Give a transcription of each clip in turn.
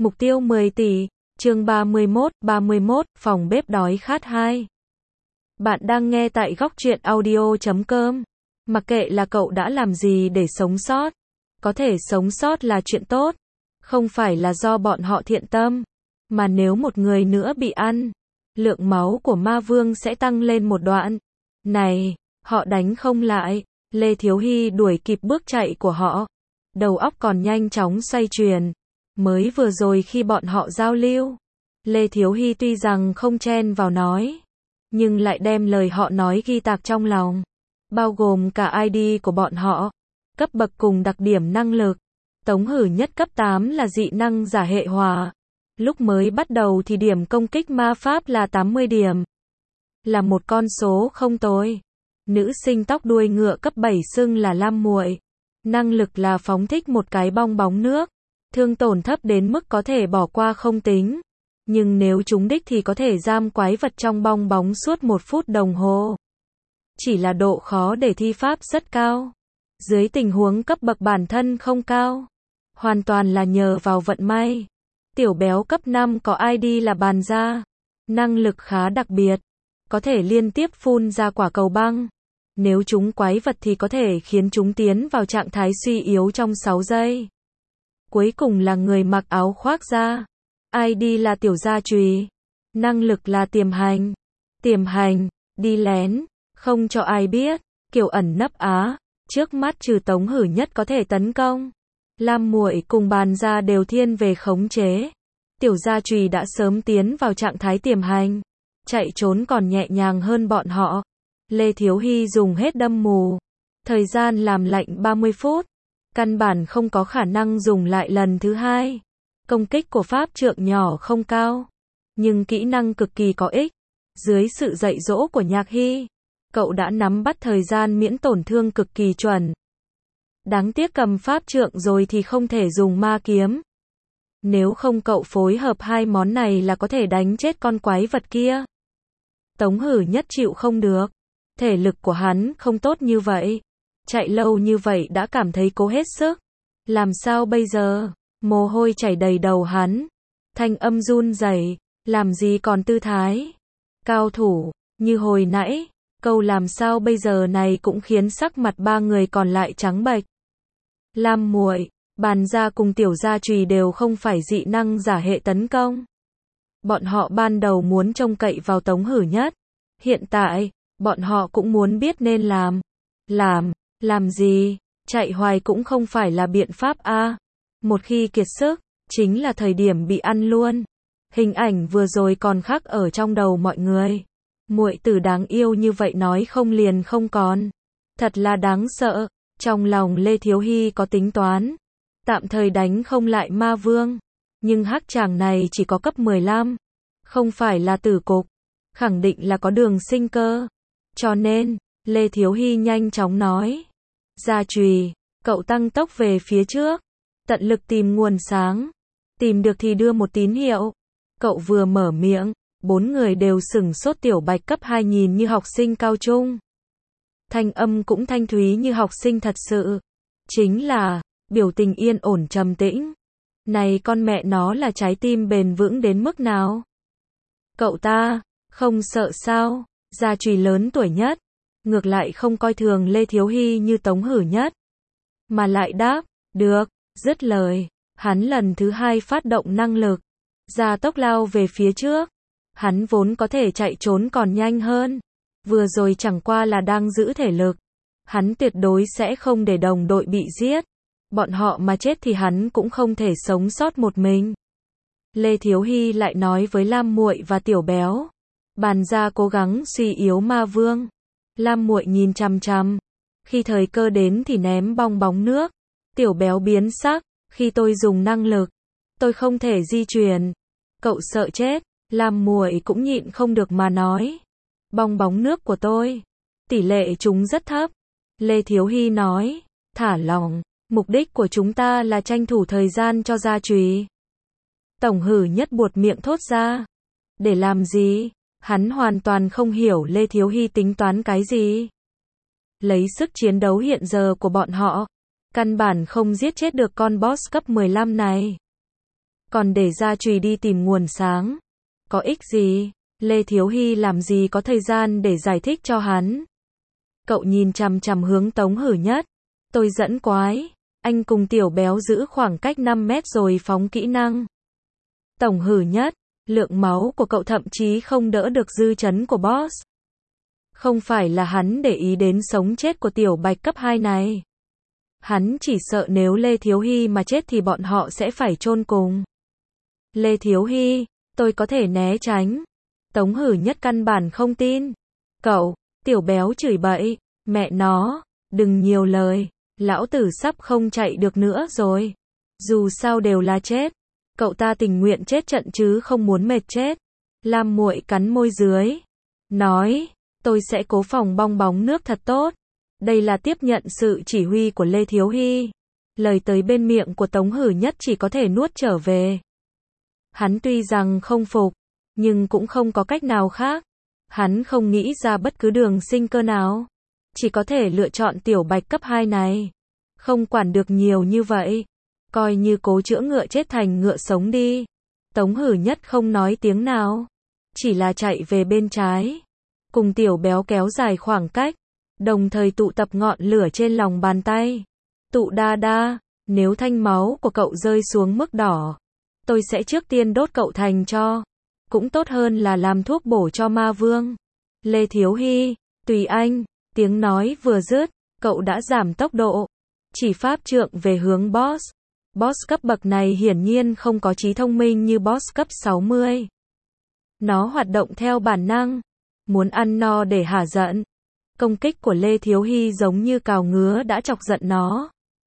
Mục tiêu 10 tỷ, chương 31, phòng bếp đói khát 2. Bạn đang nghe tại góc truyện audio.com. Mặc kệ là cậu đã làm gì để sống sót, có thể sống sót là chuyện tốt, không phải là do bọn họ thiện tâm, mà nếu một người nữa bị ăn, lượng máu của ma vương sẽ tăng lên một đoạn. Này, họ đánh không lại, Lê Thiếu Hy đuổi kịp bước chạy của họ, đầu óc còn nhanh chóng xoay chuyển. Mới vừa rồi khi bọn họ giao lưu, Lê Thiếu Hy tuy rằng không chen vào nói, nhưng lại đem lời họ nói ghi tạc trong lòng, bao gồm cả ID của bọn họ, cấp bậc cùng đặc điểm năng lực. Tống Hử Nhất cấp 8 là dị năng giả hệ hỏa. Lúc mới bắt đầu thì điểm công kích ma pháp là 80 điểm. Là một con số không tồi. Nữ sinh tóc đuôi ngựa cấp 7 xưng là Lam Muội. Năng lực là phóng thích một cái bong bóng nước. Thương tổn thấp đến mức có thể bỏ qua không tính. Nhưng nếu trúng đích thì có thể giam quái vật trong bong bóng suốt 1 phút đồng hồ. Chỉ là độ khó để thi pháp rất cao. Dưới tình huống cấp bậc bản thân không cao, hoàn toàn là nhờ vào vận may. Tiểu béo cấp 5 có ID là Bàn Gia. Năng lực khá đặc biệt. Có thể liên tiếp phun ra quả cầu băng. Nếu chúng quái vật thì có thể khiến chúng tiến vào trạng thái suy yếu trong 6 giây. Cuối cùng là người mặc áo khoác da. ID là Tiểu Gia Chùy. Năng lực là tiềm hành. Tiềm hành, đi lén, không cho ai biết, kiểu ẩn nấp á. Trước mắt trừ Tống Hử Nhất có thể tấn công, Lam Muội cùng Bàn Gia đều thiên về khống chế. Tiểu Gia Chùy đã sớm tiến vào trạng thái tiềm hành, chạy trốn còn nhẹ nhàng hơn bọn họ. Lê Thiếu Hy dùng hết đâm mù, thời gian làm lạnh 30 phút, căn bản không có khả năng dùng lại lần thứ hai. Công kích của pháp trượng nhỏ không cao, nhưng kỹ năng cực kỳ có ích. Dưới sự dạy dỗ của Nhạc Hy, cậu đã nắm bắt thời gian miễn tổn thương cực kỳ chuẩn. Đáng tiếc cầm pháp trượng rồi thì không thể dùng ma kiếm. Nếu không cậu phối hợp hai món này là có thể đánh chết con quái vật kia. Tống Hử Nhất chịu không được. Thể lực của hắn không tốt như vậy. Chạy lâu như vậy đã cảm thấy cố hết sức. Làm sao bây giờ? Mồ hôi chảy đầy đầu hắn. Thanh âm run rẩy, làm gì còn tư thái. Cao thủ, như hồi nãy. Câu làm sao bây giờ này cũng khiến sắc mặt ba người còn lại trắng bệch. Lam Muội, Bàn Gia cùng Tiểu Gia Chùy đều không phải dị năng giả hệ tấn công. Bọn họ ban đầu muốn trông cậy vào Tống Hử Nhất. Hiện tại, bọn họ cũng muốn biết nên làm. Làm gì? Chạy hoài cũng không phải là biện pháp a. Một khi kiệt sức, chính là thời điểm bị ăn luôn. Hình ảnh vừa rồi còn khắc ở trong đầu mọi người. Muội tử đáng yêu như vậy nói không liền không còn. Thật là đáng sợ. Trong lòng Lê Thiếu Hy có tính toán. Tạm thời đánh không lại ma vương. Nhưng hắc chàng này chỉ có cấp 15. Không phải là tử cục. Khẳng định là có đường sinh cơ. Cho nên, Lê Thiếu Hy nhanh chóng nói. Gia Chùy, cậu tăng tốc về phía trước. Tận lực tìm nguồn sáng. Tìm được thì đưa một tín hiệu. Cậu vừa mở miệng. 4 người đều sửng sốt. Tiểu Bạch cấp 2 nhìn như học sinh cao trung. Thanh âm cũng thanh thúy như học sinh thật sự. Chính là, biểu tình yên ổn trầm tĩnh. Này con mẹ nó là trái tim bền vững đến mức nào? Cậu ta, không sợ sao? Gia Chùy lớn tuổi nhất. Ngược lại không coi thường Lê Thiếu Hy như Tống Hử Nhất. Mà lại đáp, được, dứt lời. Hắn lần thứ 2 phát động năng lực. Gia tốc lao về phía trước. Hắn vốn có thể chạy trốn còn nhanh hơn. Vừa rồi chẳng qua là đang giữ thể lực. Hắn tuyệt đối sẽ không để đồng đội bị giết. Bọn họ mà chết thì hắn cũng không thể sống sót một mình. Lê Thiếu Hy lại nói với Lam Muội và Tiểu Béo. Bàn Gia cố gắng suy yếu ma vương. Lam Muội nhìn chằm chằm. Khi thời cơ đến thì ném bong bóng nước. Tiểu Béo biến sắc. Khi tôi dùng năng lực, tôi không thể di chuyển. Cậu sợ chết. Lam Muội cũng nhịn không được mà nói. Bong bóng nước của tôi, tỷ lệ chúng rất thấp. Lê Thiếu Hy nói, thả lỏng, mục đích của chúng ta là tranh thủ thời gian cho Gia Chùy. Tống Hử Nhất buột miệng thốt ra. Để làm gì? Hắn hoàn toàn không hiểu Lê Thiếu Hy tính toán cái gì. Lấy sức chiến đấu hiện giờ của bọn họ, căn bản không giết chết được con boss cấp 15 này. còn để ra chùy đi tìm nguồn sáng. Có ích gì? Lê Thiếu Hy làm gì có thời gian để giải thích cho hắn. Cậu nhìn chằm chằm hướng Tống Hử Nhất. Tôi dẫn quái. Anh cùng Tiểu Béo giữ khoảng cách 5 mét rồi phóng kỹ năng. Tổng Hử Nhất. Lượng máu của cậu thậm chí không đỡ được dư chấn của boss. Không phải là hắn để ý đến sống chết của Tiểu Bạch cấp 2 này. Hắn chỉ sợ nếu Lê Thiếu Hy mà chết thì bọn họ sẽ phải chôn cùng. Lê Thiếu Hy, tôi có thể né tránh. Tống Hử Nhất căn bản không tin. Cậu, Tiểu Béo chửi bậy, mẹ nó, đừng nhiều lời, lão tử sắp không chạy được nữa rồi. Dù sao đều là chết. Cậu ta tình nguyện chết trận chứ không muốn mệt chết. Lam Muội cắn môi dưới. Nói, tôi sẽ cố phòng bong bóng nước thật tốt. Đây là tiếp nhận sự chỉ huy của Lê Thiếu Hy. Lời tới bên miệng của Tống Hử Nhất chỉ có thể nuốt trở về. Hắn tuy rằng không phục, nhưng cũng không có cách nào khác. Hắn không nghĩ ra bất cứ đường sinh cơ nào. Chỉ có thể lựa chọn Tiểu Bạch cấp 2 này. Không quản được nhiều như vậy. Coi như cố chữa ngựa chết thành ngựa sống đi. Tống Hử Nhất không nói tiếng nào. Chỉ là chạy về bên trái. Cùng Tiểu Béo kéo dài khoảng cách. Đồng thời tụ tập ngọn lửa trên lòng bàn tay. Tụ đa đa, nếu thanh máu của cậu rơi xuống mức đỏ, tôi sẽ trước tiên đốt cậu thành tro. Cũng tốt hơn là làm thuốc bổ cho ma vương. Lê Thiếu Hy, tùy anh. Tiếng nói vừa dứt, cậu đã giảm tốc độ. Chỉ pháp trượng về hướng boss. Boss cấp bậc này hiển nhiên không có trí thông minh như boss cấp 60. Nó hoạt động theo bản năng. Muốn ăn no để hả giận. Công kích của Lê Thiếu Hy giống như cào ngứa đã chọc giận nó.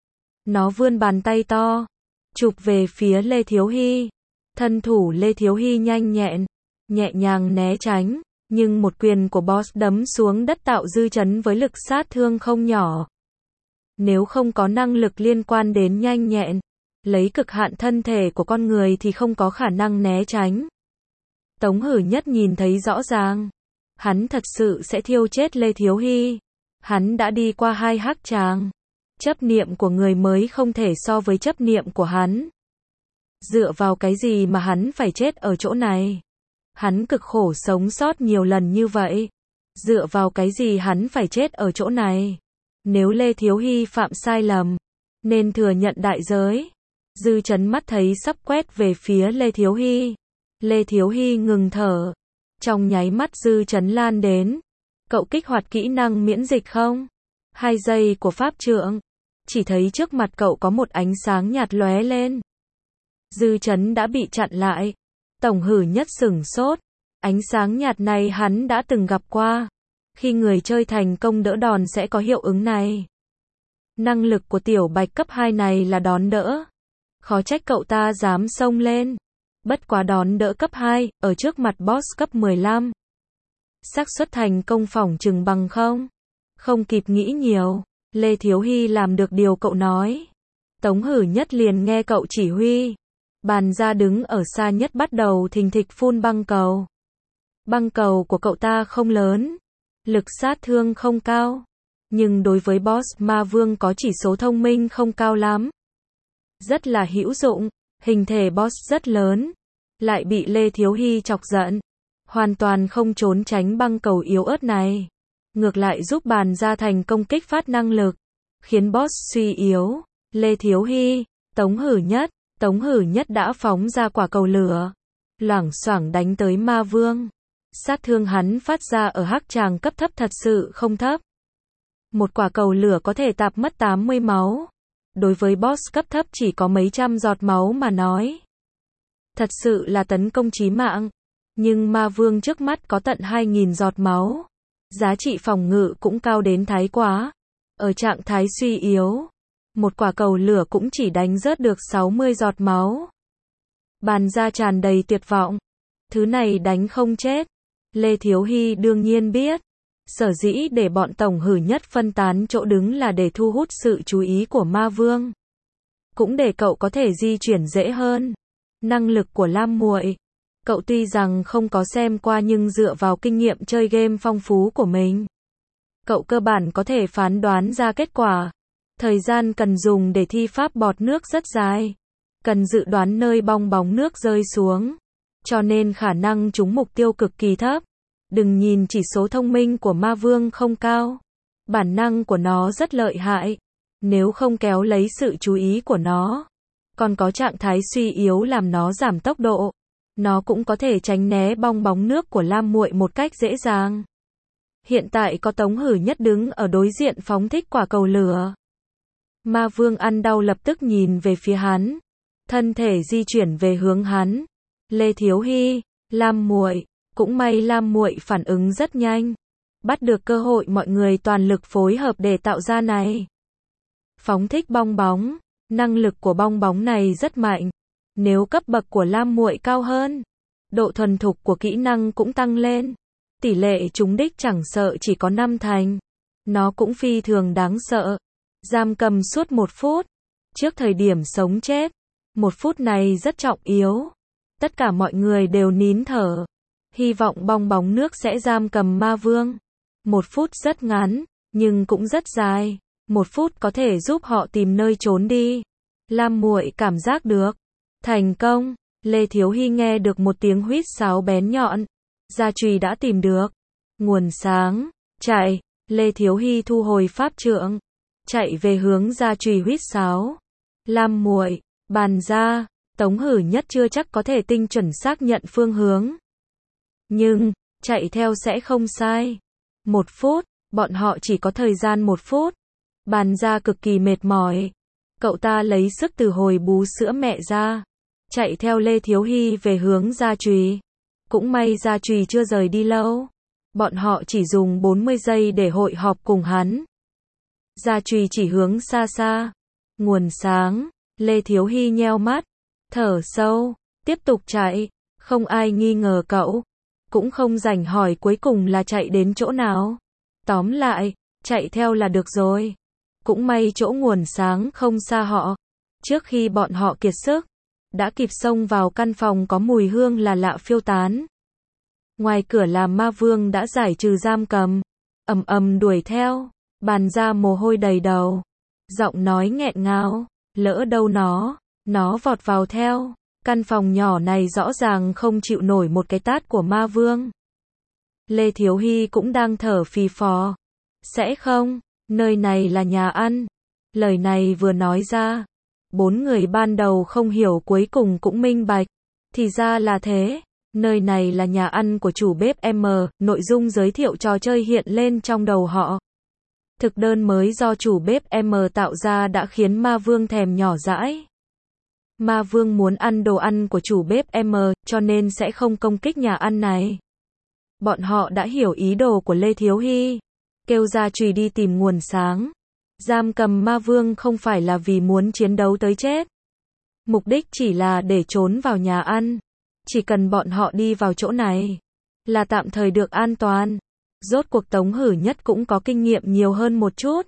Nó vươn bàn tay to. Chụp về phía Lê Thiếu Hy. Thân thủ Lê Thiếu Hy nhanh nhẹn. Nhẹ nhàng né tránh. Nhưng một quyền của boss đấm xuống đất tạo dư chấn với lực sát thương không nhỏ. Nếu không có năng lực liên quan đến nhanh nhẹn, lấy cực hạn thân thể của con người thì không có khả năng né tránh. Tống Hử Nhất nhìn thấy rõ ràng. Hắn thật sự sẽ thiêu chết Lê Thiếu Hy. Hắn đã đi qua 2 hắc tràng. Chấp niệm của người mới không thể so với chấp niệm của hắn. Dựa vào cái gì mà hắn phải chết ở chỗ này? Hắn cực khổ sống sót nhiều lần như vậy. Dựa vào cái gì hắn phải chết ở chỗ này? Nếu Lê Thiếu Hy phạm sai lầm, nên thừa nhận đại giới. Dư chấn mắt thấy sắp quét về phía Lê Thiếu Hy. Lê Thiếu Hy ngừng thở. Trong nháy mắt dư chấn lan đến. Cậu kích hoạt kỹ năng miễn dịch không? 2 giây của pháp trượng. Chỉ thấy trước mặt cậu có một ánh sáng nhạt lóe lên. Dư chấn đã bị chặn lại. Tổng Hử Nhất sửng sốt. Ánh sáng nhạt này hắn đã từng gặp qua. Khi người chơi thành công đỡ đòn sẽ có hiệu ứng này. Năng lực của Tiểu Bạch cấp 2 này là đón đỡ. Khó trách cậu ta dám xông lên. Bất quá đón đỡ cấp 2, ở trước mặt boss cấp 15. Xác suất thành công phỏng chừng bằng không. Không kịp nghĩ nhiều, Lê Thiếu Hy làm được điều cậu nói. Tống Hử Nhất liền nghe cậu chỉ huy. Bàn ra đứng ở xa nhất bắt đầu thình thịch phun băng cầu. Băng cầu của cậu ta không lớn. Lực sát thương không cao. Nhưng đối với boss ma vương có chỉ số thông minh không cao lắm. Rất là hữu dụng. Hình thể boss rất lớn. Lại bị Lê Thiếu Hy chọc giận. Hoàn toàn không trốn tránh băng cầu yếu ớt này. Ngược lại giúp bàn ra thành công kích phát năng lực. Khiến boss suy yếu. Lê Thiếu Hy, Tống Hử Nhất đã phóng ra quả cầu lửa. Loảng xoảng đánh tới ma vương. Sát thương hắn phát ra ở hắc tràng cấp thấp thật sự không thấp. Một quả cầu lửa có thể tạp mất 80 máu. Đối với boss cấp thấp chỉ có mấy trăm giọt máu mà nói. Thật sự là tấn công chí mạng. Nhưng ma vương trước mắt có tận 2.000 giọt máu. Giá trị phòng ngự cũng cao đến thái quá. Ở trạng thái suy yếu, một quả cầu lửa cũng chỉ đánh rớt được 60 giọt máu. Bàn ra tràn đầy tuyệt vọng. Thứ này đánh không chết. Lê Thiếu Hy đương nhiên biết. Sở dĩ để bọn Tổng Hử Nhất phân tán chỗ đứng là để thu hút sự chú ý của ma vương. Cũng để cậu có thể di chuyển dễ hơn. Năng lực của Lam Muội. Cậu tuy rằng không có xem qua nhưng dựa vào kinh nghiệm chơi game phong phú của mình. Cậu cơ bản có thể phán đoán ra kết quả. Thời gian cần dùng để thi pháp bọt nước rất dài. cần dự đoán nơi bong bóng nước rơi xuống, cho nên khả năng trúng mục tiêu cực kỳ thấp. Đừng nhìn chỉ số thông minh của ma vương không cao, bản năng của nó rất lợi hại, nếu không kéo lấy sự chú ý của nó, còn có trạng thái suy yếu làm nó giảm tốc độ, nó cũng có thể tránh né bong bóng nước của Lam Muội một cách dễ dàng. Hiện tại có Tống Hử Nhất đứng ở đối diện phóng thích quả cầu lửa. Ma vương ăn đau lập tức nhìn về phía hắn, thân thể di chuyển về hướng hắn. Lê Thiếu Hy, Lam Muội, cũng may Lam Muội phản ứng rất nhanh, bắt được cơ hội mọi người toàn lực phối hợp để tạo ra này. Phóng thích bong bóng, năng lực của bong bóng này rất mạnh, nếu cấp bậc của Lam Muội cao hơn, độ thuần thục của kỹ năng cũng tăng lên, tỷ lệ trúng đích chẳng sợ chỉ có 5 thành, nó cũng phi thường đáng sợ. Giam cầm suốt 1 phút, trước thời điểm sống chết, 1 phút này rất trọng yếu. Tất cả mọi người đều nín thở, hy vọng bong bóng nước sẽ giam cầm ma vương. 1 phút rất ngắn, nhưng cũng rất dài. 1 phút có thể giúp họ tìm nơi trốn đi. Lam Muội cảm giác được. Thành công, Lê Thiếu Hy nghe được một tiếng huýt sáo bén nhọn. Gia trùy đã tìm được. Nguồn sáng, chạy, Lê Thiếu Hy thu hồi pháp trượng, chạy về hướng gia trùy huýt sáo. Lam Muội, bàn ra. Tống Hử Nhất chưa chắc có thể tinh chuẩn xác nhận phương hướng. Nhưng, chạy theo sẽ không sai. 1 phút, bọn họ chỉ có thời gian 1 phút. Bàn ra cực kỳ mệt mỏi. Cậu ta lấy sức từ hồi bú sữa mẹ ra. Chạy theo Lê Thiếu Hy về hướng gia trùy. Cũng may gia trùy chưa rời đi lâu. Bọn họ chỉ dùng 40 giây để hội họp cùng hắn. Gia trùy chỉ hướng xa xa. Nguồn sáng, Lê Thiếu Hy nheo mắt. Thở sâu, tiếp tục chạy, không ai nghi ngờ cậu, cũng không rảnh hỏi cuối cùng là chạy đến chỗ nào. Tóm lại, chạy theo là được rồi. Cũng may chỗ nguồn sáng không xa họ. Trước khi bọn họ kiệt sức, đã kịp xông vào căn phòng có mùi hương là lạ phiêu tán. Ngoài cửa là ma vương đã giải trừ giam cầm, ầm ầm đuổi theo, bàn ra mồ hôi đầy đầu, giọng nói nghẹn ngào, lỡ đâu nó vọt vào theo. Căn phòng nhỏ này rõ ràng không chịu nổi một cái tát của ma vương. Lê Thiếu Hy cũng đang thở phì phò. Sẽ không, nơi này là nhà ăn. Lời này vừa nói ra, 4 người ban đầu không hiểu cuối cùng cũng minh bạch. Thì ra là thế, nơi này là nhà ăn của chủ bếp M, nội dung giới thiệu trò chơi hiện lên trong đầu họ. Thực đơn mới do chủ bếp M tạo ra đã khiến ma vương thèm nhỏ dãi. Ma vương muốn ăn đồ ăn của chủ bếp M, cho nên sẽ không công kích nhà ăn này. Bọn họ đã hiểu ý đồ của Lê Thiếu Hy, kêu gia trùy đi tìm nguồn sáng. Giam cầm ma vương không phải là vì muốn chiến đấu tới chết. Mục đích chỉ là để trốn vào nhà ăn. Chỉ cần bọn họ đi vào chỗ này, là tạm thời được an toàn. Rốt cuộc Tống Hử Nhất cũng có kinh nghiệm nhiều hơn một chút.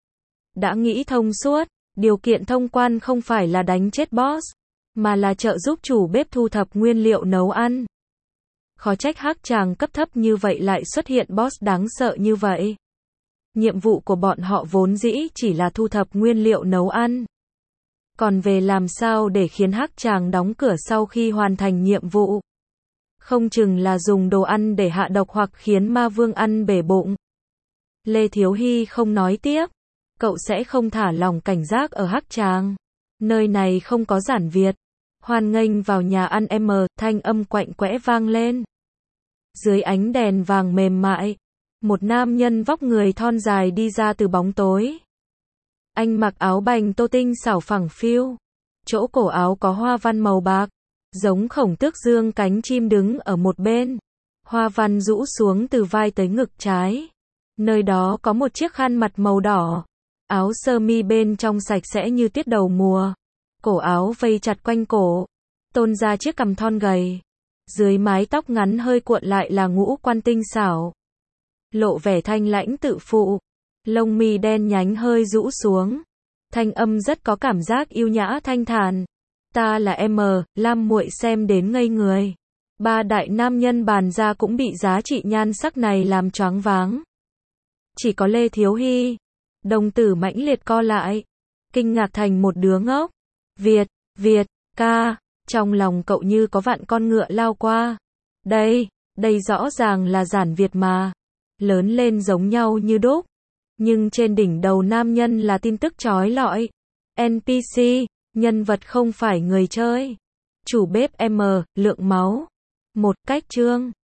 Đã nghĩ thông suốt. Điều kiện thông quan không phải là đánh chết boss, mà là trợ giúp chủ bếp thu thập nguyên liệu nấu ăn. Khó trách hắc chàng cấp thấp như vậy lại xuất hiện boss đáng sợ như vậy. Nhiệm vụ của bọn họ vốn dĩ chỉ là thu thập nguyên liệu nấu ăn. Còn về làm sao để khiến hắc chàng đóng cửa sau khi hoàn thành nhiệm vụ. Không chừng là dùng đồ ăn để hạ độc hoặc khiến ma vương ăn bể bụng. Lê Thiếu Hy không nói tiếp. Cậu sẽ không thả lỏng cảnh giác ở hắc tràng. Nơi này không có giản Việt. Hoan nghênh vào nhà ăn M, thanh âm quạnh quẽ vang lên. Dưới ánh đèn vàng mềm mại, một nam nhân vóc người thon dài đi ra từ bóng tối. Anh mặc áo bành tô tinh xảo phẳng phiu. Chỗ cổ áo có hoa văn màu bạc, giống khổng tước dương cánh chim đứng ở một bên. Hoa văn rũ xuống từ vai tới ngực trái. Nơi đó có một chiếc khăn mặt màu đỏ. Áo sơ mi bên trong sạch sẽ như tiết đầu mùa. Cổ áo vây chặt quanh cổ, tôn ra chiếc cằm thon gầy. Dưới mái tóc ngắn hơi cuộn lại là ngũ quan tinh xảo. Lộ vẻ thanh lãnh tự phụ. Lông mi đen nhánh hơi rũ xuống. Thanh âm rất có cảm giác yêu nhã thanh thản. Ta là M, Lam Muội xem đến ngây người. 3 đại nam nhân bàn ra cũng bị giá trị nhan sắc này làm choáng váng. Chỉ có Lê Thiếu Hy, đồng tử mãnh liệt co lại, kinh ngạc thành một đứa ngốc. Việt, Ca, trong lòng cậu như có vạn con ngựa lao qua. Đây rõ ràng là giản Việt mà. Lớn lên giống nhau như đúc. Nhưng trên đỉnh đầu nam nhân là tin tức chói lọi. NPC, nhân vật không phải người chơi. Chủ bếp M, lượng máu. Một cách chương.